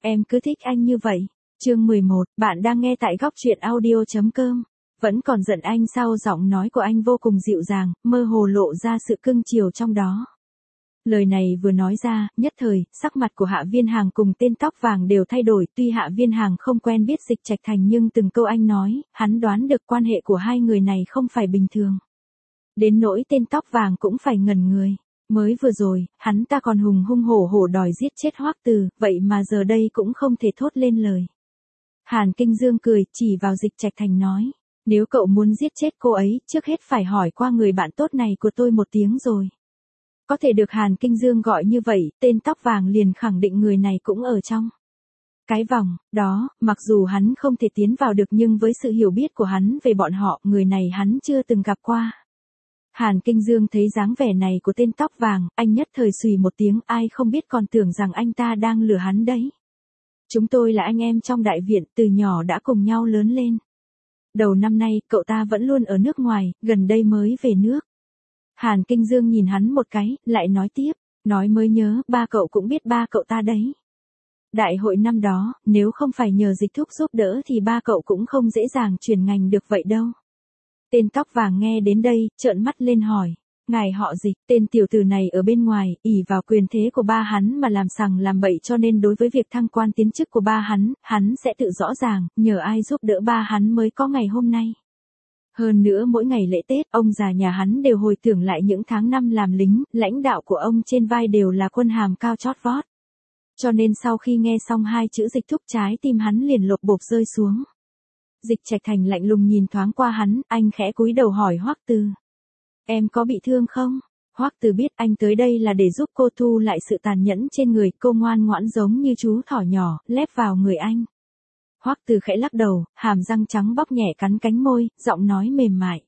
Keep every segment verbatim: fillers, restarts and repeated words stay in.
Em cứ thích anh như vậy. Chương mười một, bạn đang nghe tại góc truyện audio chấm com. Vẫn còn giận anh sao? Giọng nói của anh vô cùng dịu dàng, mơ hồ lộ ra sự cưng chiều trong đó. Lời này vừa nói ra, nhất thời, sắc mặt của Hạ Viên Hàng cùng tên tóc vàng đều thay đổi. Tuy Hạ Viên Hàng không quen biết Dịch Trạch Thành nhưng từng câu anh nói, hắn đoán được quan hệ của hai người này không phải bình thường. Đến nỗi tên tóc vàng cũng phải ngẩn người. Mới vừa rồi, hắn ta còn hùng hung hổ hổ đòi giết chết Hoắc Từ, vậy mà giờ đây cũng không thể thốt lên lời. Hàn Kinh Dương cười, chỉ vào Dịch Trạch Thành nói, nếu cậu muốn giết chết cô ấy, trước hết phải hỏi qua người bạn tốt này của tôi một tiếng rồi. Có thể được Hàn Kinh Dương gọi như vậy, tên tóc vàng liền khẳng định người này cũng ở trong cái vòng đó, mặc dù hắn không thể tiến vào được nhưng với sự hiểu biết của hắn về bọn họ, người này hắn chưa từng gặp qua. Hàn Kinh Dương thấy dáng vẻ này của tên tóc vàng, anh nhất thời xùy một tiếng, ai không biết còn tưởng rằng anh ta đang lừa hắn đấy. Chúng tôi là anh em trong đại viện, từ nhỏ đã cùng nhau lớn lên. Đầu năm nay, cậu ta vẫn luôn ở nước ngoài, gần đây mới về nước. Hàn Kinh Dương nhìn hắn một cái, lại nói tiếp, nói mới nhớ, ba cậu cũng biết ba cậu ta đấy. Đại hội năm đó, nếu không phải nhờ Dịch Thúc giúp đỡ thì ba cậu cũng không dễ dàng chuyển ngành được vậy đâu. Tên tóc vàng nghe đến đây, trợn mắt lên hỏi, ngài họ Dịch? Tên tiểu tử này ở bên ngoài, ỷ vào quyền thế của ba hắn mà làm sằng làm bậy, cho nên đối với việc thăng quan tiến chức của ba hắn, hắn sẽ tự rõ ràng, nhờ ai giúp đỡ ba hắn mới có ngày hôm nay. Hơn nữa mỗi ngày lễ Tết, ông già nhà hắn đều hồi tưởng lại những tháng năm làm lính, lãnh đạo của ông trên vai đều là quân hàm cao chót vót. Cho nên sau khi nghe xong hai chữ Dịch Thúc, trái tim hắn liền lộp bộp rơi xuống. Dịch Trạch Thành lạnh lùng nhìn thoáng qua hắn, anh khẽ cúi đầu hỏi Hoắc Từ, em có bị thương không? Hoắc Từ biết anh tới đây là để giúp cô thu lại sự tàn nhẫn trên người, cô ngoan ngoãn giống như chú thỏ nhỏ, lép vào người anh. Hoắc Từ khẽ lắc đầu, hàm răng trắng bóc nhẹ cắn cánh môi, giọng nói mềm mại.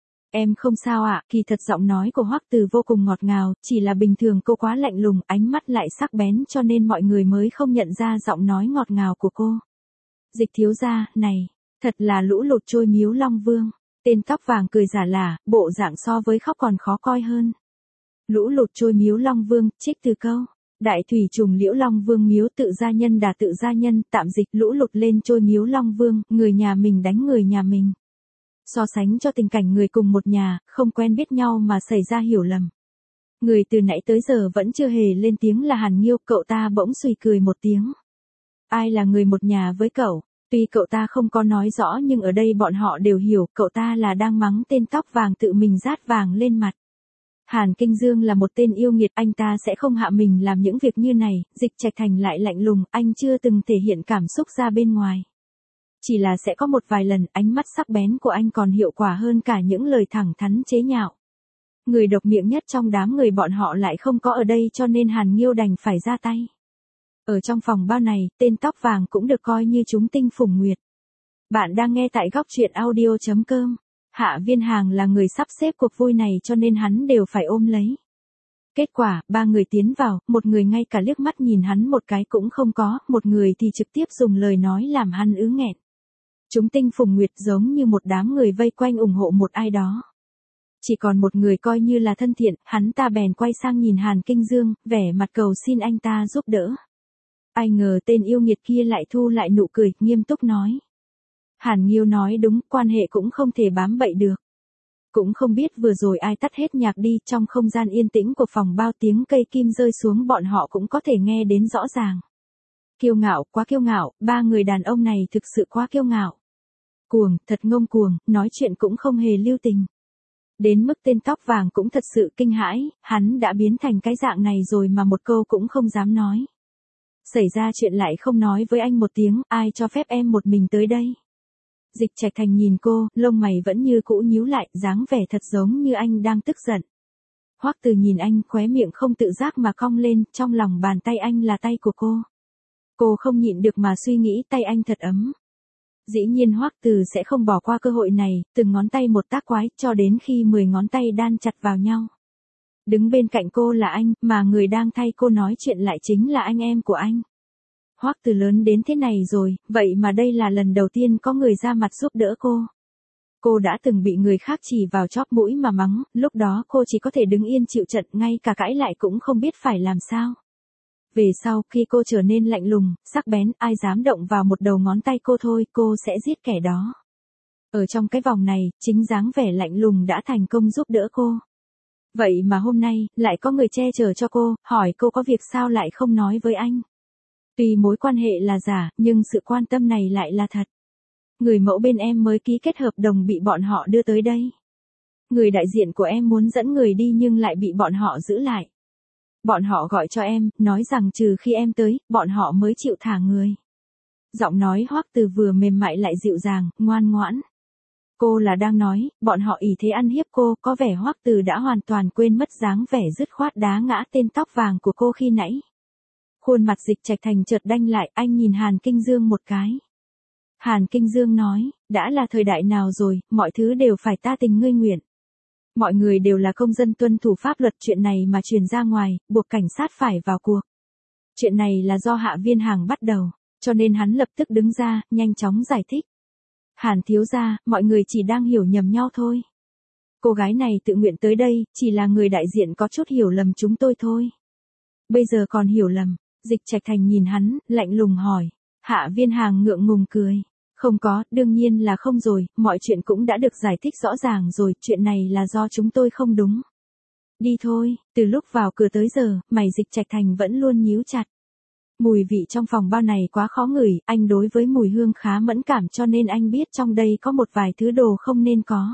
Em không sao ạ. Kỳ thật giọng nói của Hoắc Từ vô cùng ngọt ngào, chỉ là bình thường cô quá lạnh lùng, ánh mắt lại sắc bén cho nên mọi người mới không nhận ra giọng nói ngọt ngào của cô. Dịch thiếu gia, này, thật là lũ lụt trôi Miếu Long Vương. Tên tóc vàng cười giả lả, bộ dạng so với khóc còn khó coi hơn. Lũ lụt trôi Miếu Long Vương, trích từ câu. Đại thủy trùng Liễu Long Vương miếu tự gia nhân đà tự gia nhân, tạm dịch lũ lụt lên trôi Miếu Long Vương, người nhà mình đánh người nhà mình. So sánh cho tình cảnh người cùng một nhà, không quen biết nhau mà xảy ra hiểu lầm. Người từ nãy tới giờ vẫn chưa hề lên tiếng là Hàn Nghiêu, cậu ta bỗng xùy cười một tiếng. Ai là người một nhà với cậu? Tuy cậu ta không có nói rõ nhưng ở đây bọn họ đều hiểu, cậu ta là đang mắng tên tóc vàng tự mình rát vàng lên mặt. Hàn Kinh Dương là một tên yêu nghiệt, anh ta sẽ không hạ mình làm những việc như này. Dịch Trạch Thành lại lạnh lùng, anh chưa từng thể hiện cảm xúc ra bên ngoài. Chỉ là sẽ có một vài lần, ánh mắt sắc bén của anh còn hiệu quả hơn cả những lời thẳng thắn chế nhạo. Người độc miệng nhất trong đám người bọn họ lại không có ở đây cho nên Hàn Nghiêu đành phải ra tay. Ở trong phòng bao này, tên tóc vàng cũng được coi như chúng tinh phùng nguyệt. Bạn đang nghe tại góc truyện audio chấm com. Hạ Viên Hàng là người sắp xếp cuộc vui này cho nên hắn đều phải ôm lấy. Kết quả, ba người tiến vào, một người ngay cả liếc mắt nhìn hắn một cái cũng không có, một người thì trực tiếp dùng lời nói làm hắn ứ nghẹn. Chúng tinh phùng nguyệt giống như một đám người vây quanh ủng hộ một ai đó. Chỉ còn một người coi như là thân thiện, hắn ta bèn quay sang nhìn Hàn Kinh Dương, vẻ mặt cầu xin anh ta giúp đỡ. Ai ngờ tên yêu nghiệt kia lại thu lại nụ cười, nghiêm túc nói. Hàn Nghiêu nói đúng, quan hệ cũng không thể bám bậy được. Cũng không biết vừa rồi ai tắt hết nhạc đi, trong không gian yên tĩnh của phòng bao tiếng cây kim rơi xuống bọn họ cũng có thể nghe đến rõ ràng. Kiêu ngạo, quá kiêu ngạo, ba người đàn ông này thực sự quá kiêu ngạo. Cuồng, thật ngông cuồng, nói chuyện cũng không hề lưu tình. Đến mức tên tóc vàng cũng thật sự kinh hãi, hắn đã biến thành cái dạng này rồi mà một câu cũng không dám nói. Xảy ra chuyện lại không nói với anh một tiếng, ai cho phép em một mình tới đây? Dịch Trạch Thành nhìn cô, lông mày vẫn như cũ nhíu lại, dáng vẻ thật giống như anh đang tức giận. Hoắc Từ nhìn anh, khóe miệng không tự giác mà cong lên, trong lòng bàn tay anh là tay của cô. Cô không nhịn được mà suy nghĩ tay anh thật ấm. Dĩ nhiên Hoắc Từ sẽ không bỏ qua cơ hội này, từng ngón tay một tác quái, cho đến khi mười ngón tay đan chặt vào nhau. Đứng bên cạnh cô là anh, mà người đang thay cô nói chuyện lại chính là anh em của anh. Hoắc Từ lớn đến thế này rồi, vậy mà đây là lần đầu tiên có người ra mặt giúp đỡ cô. Cô đã từng bị người khác chỉ vào chóp mũi mà mắng, lúc đó cô chỉ có thể đứng yên chịu trận, ngay cả cãi lại cũng không biết phải làm sao. Về sau, khi cô trở nên lạnh lùng, sắc bén, ai dám động vào một đầu ngón tay cô thôi, cô sẽ giết kẻ đó. Ở trong cái vòng này, chính dáng vẻ lạnh lùng đã thành công giúp đỡ cô. Vậy mà hôm nay, lại có người che chở cho cô, hỏi cô có việc sao lại không nói với anh. Tuy mối quan hệ là giả, nhưng sự quan tâm này lại là thật. Người mẫu bên em mới ký kết hợp đồng bị bọn họ đưa tới đây. Người đại diện của em muốn dẫn người đi nhưng lại bị bọn họ giữ lại. Bọn họ gọi cho em, nói rằng trừ khi em tới, bọn họ mới chịu thả người. Giọng nói Hoắc Từ vừa mềm mại lại dịu dàng, ngoan ngoãn. Cô là đang nói, bọn họ ỷ thế ăn hiếp cô, có vẻ Hoắc Từ đã hoàn toàn quên mất dáng vẻ dứt khoát đá ngã tên tóc vàng của cô khi nãy. Khuôn mặt Dịch Trạch Thành chợt đanh lại, anh nhìn Hàn Kinh Dương một cái. Hàn Kinh Dương nói, đã là thời đại nào rồi, mọi thứ đều phải ta tình ngươi nguyện. Mọi người đều là công dân tuân thủ pháp luật, chuyện này mà truyền ra ngoài, buộc cảnh sát phải vào cuộc. Chuyện này là do Hạ Viên Hàng bắt đầu, cho nên hắn lập tức đứng ra, nhanh chóng giải thích. Hàn thiếu gia, mọi người chỉ đang hiểu nhầm nhau thôi. Cô gái này tự nguyện tới đây, chỉ là người đại diện có chút hiểu lầm chúng tôi thôi. Bây giờ còn hiểu lầm, Dịch Trạch Thành nhìn hắn, lạnh lùng hỏi. Hạ Viên Hàng ngượng ngùng cười. Không có, đương nhiên là không rồi, mọi chuyện cũng đã được giải thích rõ ràng rồi, chuyện này là do chúng tôi không đúng. Đi thôi, từ lúc vào cửa tới giờ, mày Dịch Trạch Thành vẫn luôn nhíu chặt. Mùi vị trong phòng bao này quá khó ngửi, anh đối với mùi hương khá mẫn cảm cho nên anh biết trong đây có một vài thứ đồ không nên có.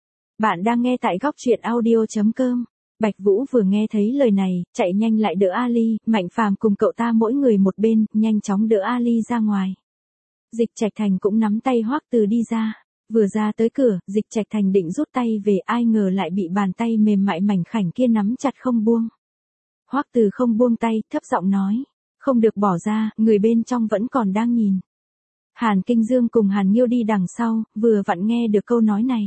Bạn đang nghe tại góc truyện audio chấm com. Bạch Vũ vừa nghe thấy lời này, chạy nhanh lại đỡ Ali, Mạnh Phàm cùng cậu ta mỗi người một bên, nhanh chóng đỡ Ali ra ngoài. Dịch Trạch Thành cũng nắm tay Hoắc Từ đi ra. Vừa ra tới cửa, Dịch Trạch Thành định rút tay về, ai ngờ lại bị bàn tay mềm mại mảnh khảnh kia nắm chặt không buông. Hoắc Từ không buông tay, thấp giọng nói. Không được bỏ ra, người bên trong vẫn còn đang nhìn. Hàn Kinh Dương cùng Hàn Nghiêu đi đằng sau, vừa vặn nghe được câu nói này.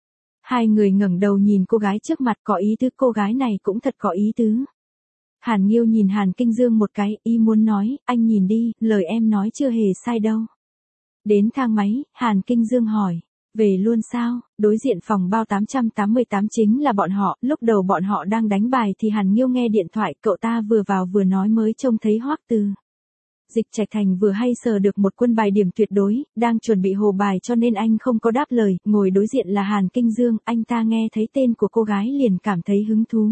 Hai người ngẩng đầu nhìn cô gái trước mặt, có ý tứ, cô gái này cũng thật có ý tứ. Hàn Nghiêu nhìn Hàn Kinh Dương một cái, y muốn nói, anh nhìn đi, lời em nói chưa hề sai đâu. Đến thang máy, Hàn Kinh Dương hỏi, về luôn sao? Đối diện phòng bao tám trăm tám mươi tám chính là bọn họ, lúc đầu bọn họ đang đánh bài thì Hàn Nghiêu nghe điện thoại, cậu ta vừa vào vừa nói mới trông thấy Hoắc Từ. Dịch Trạch Thành vừa hay sờ được một quân bài điểm tuyệt đối, đang chuẩn bị hồ bài cho nên anh không có đáp lời, ngồi đối diện là Hàn Kinh Dương, anh ta nghe thấy tên của cô gái liền cảm thấy hứng thú.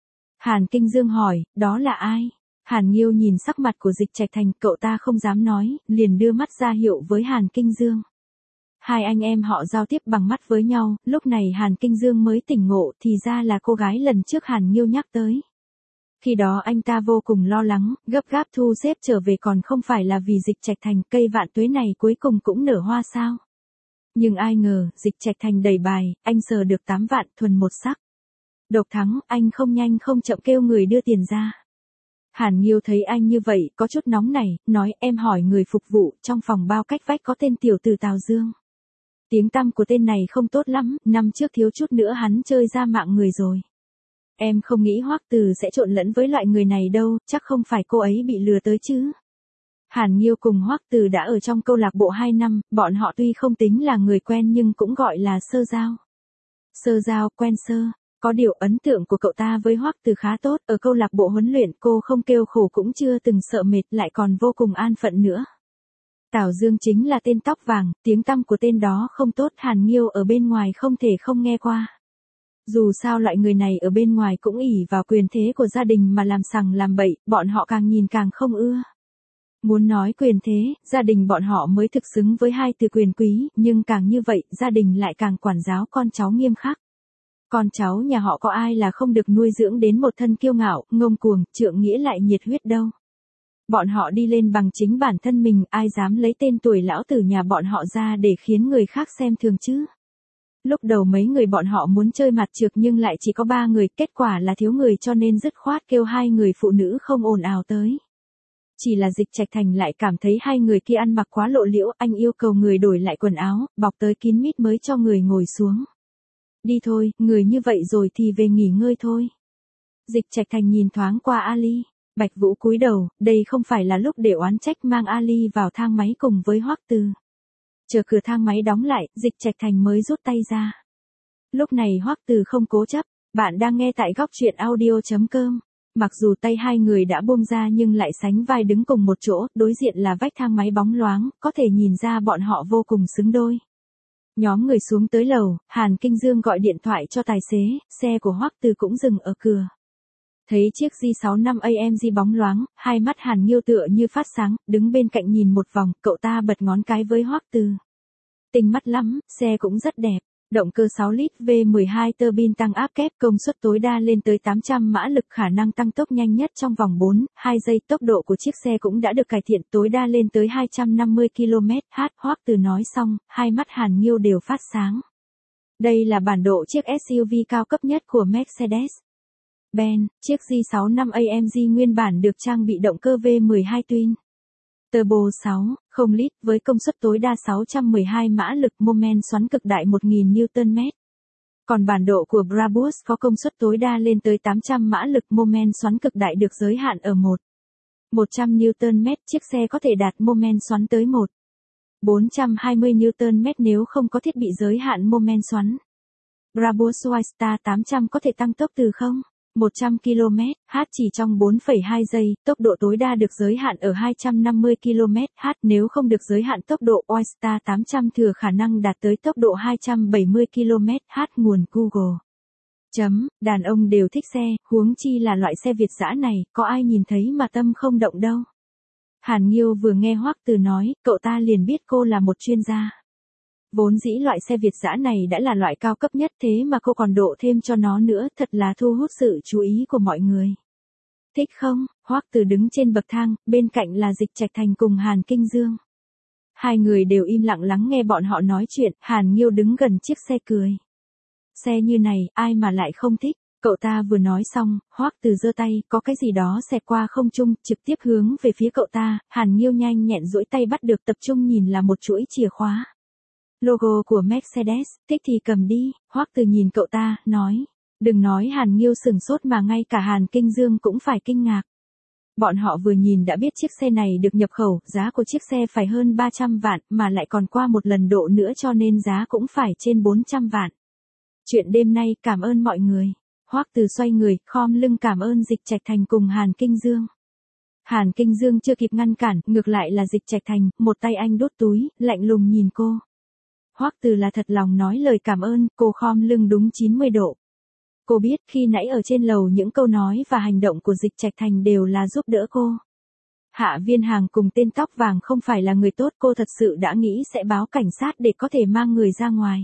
Hàn Kinh Dương hỏi, đó là ai? Hàn Nghiêu nhìn sắc mặt của Dịch Trạch Thành, cậu ta không dám nói, liền đưa mắt ra hiệu với Hàn Kinh Dương. Hai anh em họ giao tiếp bằng mắt với nhau, lúc này Hàn Kinh Dương mới tỉnh ngộ, thì ra là cô gái lần trước Hàn Nghiêu nhắc tới. Khi đó anh ta vô cùng lo lắng, gấp gáp thu xếp trở về, còn không phải là vì Dịch Trạch Thành, cây vạn tuế này cuối cùng cũng nở hoa sao. Nhưng ai ngờ, Dịch Trạch Thành đầy bài, anh sờ được tám vạn thuần một sắc. Độc thắng, anh không nhanh không chậm kêu người đưa tiền ra. Hàn Nghiêu thấy anh như vậy, có chút nóng nảy, nói em hỏi người phục vụ, trong phòng bao cách vách có tên tiểu tử Tào Dương. Tiếng tăm của tên này không tốt lắm, năm trước thiếu chút nữa hắn chơi ra mạng người rồi. Em không nghĩ Hoắc Từ sẽ trộn lẫn với loại người này đâu, chắc không phải cô ấy bị lừa tới chứ. Hàn Nghiêu cùng Hoắc Từ đã ở trong câu lạc bộ hai năm, bọn họ tuy không tính là người quen nhưng cũng gọi là sơ giao. Sơ giao, quen sơ. Có điều ấn tượng của cậu ta với Hoắc Từ khá tốt, ở câu lạc bộ huấn luyện cô không kêu khổ cũng chưa từng sợ mệt, lại còn vô cùng an phận nữa. Tào Dương chính là tên tóc vàng, tiếng tăm của tên đó không tốt, Hàn Nghiêu ở bên ngoài không thể không nghe qua. Dù sao loại người này ở bên ngoài cũng ỷ vào quyền thế của gia đình mà làm sằng làm bậy, bọn họ càng nhìn càng không ưa. Muốn nói quyền thế, gia đình bọn họ mới thực xứng với hai từ quyền quý, nhưng càng như vậy, gia đình lại càng quản giáo con cháu nghiêm khắc. Con cháu nhà họ có ai là không được nuôi dưỡng đến một thân kiêu ngạo, ngông cuồng, trượng nghĩa lại nhiệt huyết đâu. Bọn họ đi lên bằng chính bản thân mình, ai dám lấy tên tuổi lão tử nhà bọn họ ra để khiến người khác xem thường chứ. Lúc đầu mấy người bọn họ muốn chơi mặt trược nhưng lại chỉ có ba người, kết quả là thiếu người cho nên dứt khoát kêu hai người phụ nữ không ồn ào tới. Chỉ là Dịch Trạch Thành lại cảm thấy hai người kia ăn mặc quá lộ liễu, anh yêu cầu người đổi lại quần áo, bọc tới kín mít mới cho người ngồi xuống. Đi thôi, người như vậy rồi thì về nghỉ ngơi thôi. Dịch Trạch Thành nhìn thoáng qua Ali, Bạch Vũ cúi đầu, đây không phải là lúc để oán trách, mang Ali vào thang máy cùng với Hoắc Từ. Chờ cửa thang máy đóng lại, Dịch Trạch Thành mới rút tay ra. Lúc này Hoắc Từ không cố chấp, bạn đang nghe tại góc truyện audio chấm com. Mặc dù tay hai người đã buông ra nhưng lại sánh vai đứng cùng một chỗ, đối diện là vách thang máy bóng loáng, có thể nhìn ra bọn họ vô cùng xứng đôi. Nhóm người xuống tới lầu, Hàn Kinh Dương gọi điện thoại cho tài xế, xe của Hoắc Từ cũng dừng ở cửa. Thấy chiếc G sáu năm A M G bóng loáng, hai mắt Hàn Nghiêu tựa như phát sáng, đứng bên cạnh nhìn một vòng, cậu ta bật ngón cái với Hoắc Từ. Tinh mắt lắm, xe cũng rất đẹp. Động cơ sáu lít V mười hai turbine tăng áp kép, công suất tối đa lên tới tám trăm mã lực, khả năng tăng tốc nhanh nhất trong vòng bốn, hai giây. Tốc độ của chiếc xe cũng đã được cải thiện, tối đa lên tới hai trăm năm mươi ki lô mét trên giờ. Hoắc Từ nói xong, hai mắt Hàn Nghiêu đều phát sáng. Đây là bản độ chiếc S U V cao cấp nhất của Mercedes-Benz, chiếc G sáu năm A M G nguyên bản được trang bị động cơ V mười hai Twin Turbo sáu phẩy không lít với công suất tối đa sáu trăm mười hai mã lực, mô men xoắn cực đại một nghìn Newton mét. Còn bản độ của Brabus có công suất tối đa lên tới tám trăm mã lực, mô men xoắn cực đại được giới hạn ở một nghìn một trăm Newton mét, chiếc xe có thể đạt mô men xoắn tới một nghìn bốn trăm hai mươi Newton mét nếu không có thiết bị giới hạn mô men xoắn. Brabus Wildstar tám trăm có thể tăng tốc từ không đến một trăm ki lô mét trên giờ chỉ trong bốn phẩy hai giây, tốc độ tối đa được giới hạn ở hai trăm năm mươi ki lô mét trên giờ, nếu không được giới hạn tốc độ, Wildstar tám trăm thừa khả năng đạt tới tốc độ hai trăm bảy mươi ki lô mét trên giờ. Nguồn Google. Chấm, đàn ông đều thích xe, huống chi là loại xe Việt dã này, có ai nhìn thấy mà tâm không động đâu. Hàn Nghiêu vừa nghe Hoắc Từ nói, cậu ta liền biết cô là một chuyên gia. Vốn dĩ loại xe Việt dã này đã là loại cao cấp nhất, thế mà cô còn độ thêm cho nó nữa, thật là thu hút sự chú ý của mọi người. Thích không? Hoắc Từ đứng trên bậc thang, bên cạnh là Dịch Trạch Thành cùng Hàn Kinh Dương. Hai người đều im lặng lắng nghe bọn họ nói chuyện, Hàn Nghiêu đứng gần chiếc xe cười. Xe như này, ai mà lại không thích? Cậu ta vừa nói xong, Hoắc Từ giơ tay, có cái gì đó xẹt qua không trung, trực tiếp hướng về phía cậu ta, Hàn Nghiêu nhanh nhẹn duỗi tay bắt được, tập trung nhìn là một chuỗi chìa khóa. Logo của Mercedes, thích thì cầm đi. Hoắc Từ nhìn cậu ta, nói. Đừng nói Hàn Nghiêu sừng sốt mà ngay cả Hàn Kinh Dương cũng phải kinh ngạc. Bọn họ vừa nhìn đã biết chiếc xe này được nhập khẩu, giá của chiếc xe phải hơn ba trăm vạn, mà lại còn qua một lần độ nữa cho nên giá cũng phải trên bốn trăm vạn. Chuyện đêm nay, cảm ơn mọi người. Hoắc Từ xoay người, khom lưng cảm ơn Dịch Trạch Thành cùng Hàn Kinh Dương. Hàn Kinh Dương chưa kịp ngăn cản, ngược lại là Dịch Trạch Thành, một tay anh đốt túi, lạnh lùng nhìn cô. Hoắc Từ là thật lòng nói lời cảm ơn, cô khom lưng đúng chín mươi độ. Cô biết khi nãy ở trên lầu những câu nói và hành động của Dịch Trạch Thành đều là giúp đỡ cô. Hạ Viên Hàng cùng tên tóc vàng không phải là người tốt, cô thật sự đã nghĩ sẽ báo cảnh sát để có thể mang người ra ngoài.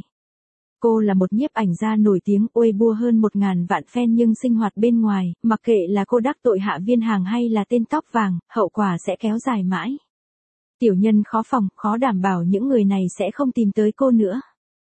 Cô là một nhiếp ảnh gia nổi tiếng, Weibo hơn một ngàn vạn fan nhưng sinh hoạt bên ngoài, mặc kệ là cô đắc tội Hạ Viên Hàng hay là tên tóc vàng, hậu quả sẽ kéo dài mãi. Tiểu nhân khó phòng, khó đảm bảo những người này sẽ không tìm tới cô nữa.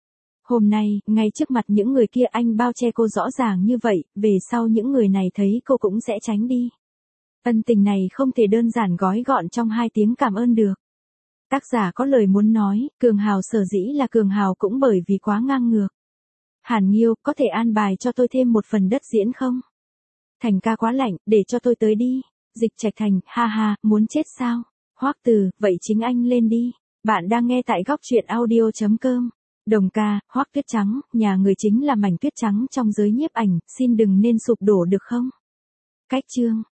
Hôm nay, ngay trước mặt những người kia anh bao che cô rõ ràng như vậy, về sau những người này thấy cô cũng sẽ tránh đi. Ân tình này không thể đơn giản gói gọn trong hai tiếng cảm ơn được. Tác giả có lời muốn nói, Cường Hào sở dĩ là Cường Hào cũng bởi vì quá ngang ngược. Hàn Nghiêu, có thể an bài cho tôi thêm một phần đất diễn không? Thành ca quá lạnh, để cho tôi tới đi. Dịch Trạch Thành, ha ha, muốn chết sao? Hoắc Từ, vậy chính anh lên đi. Bạn đang nghe tại góc truyện audio chấm com. Đồng ca, Hoắc Tuyết Trắng, nhà người chính là mảnh tuyết trắng trong giới nhiếp ảnh, xin đừng nên sụp đổ được không? Cách chương.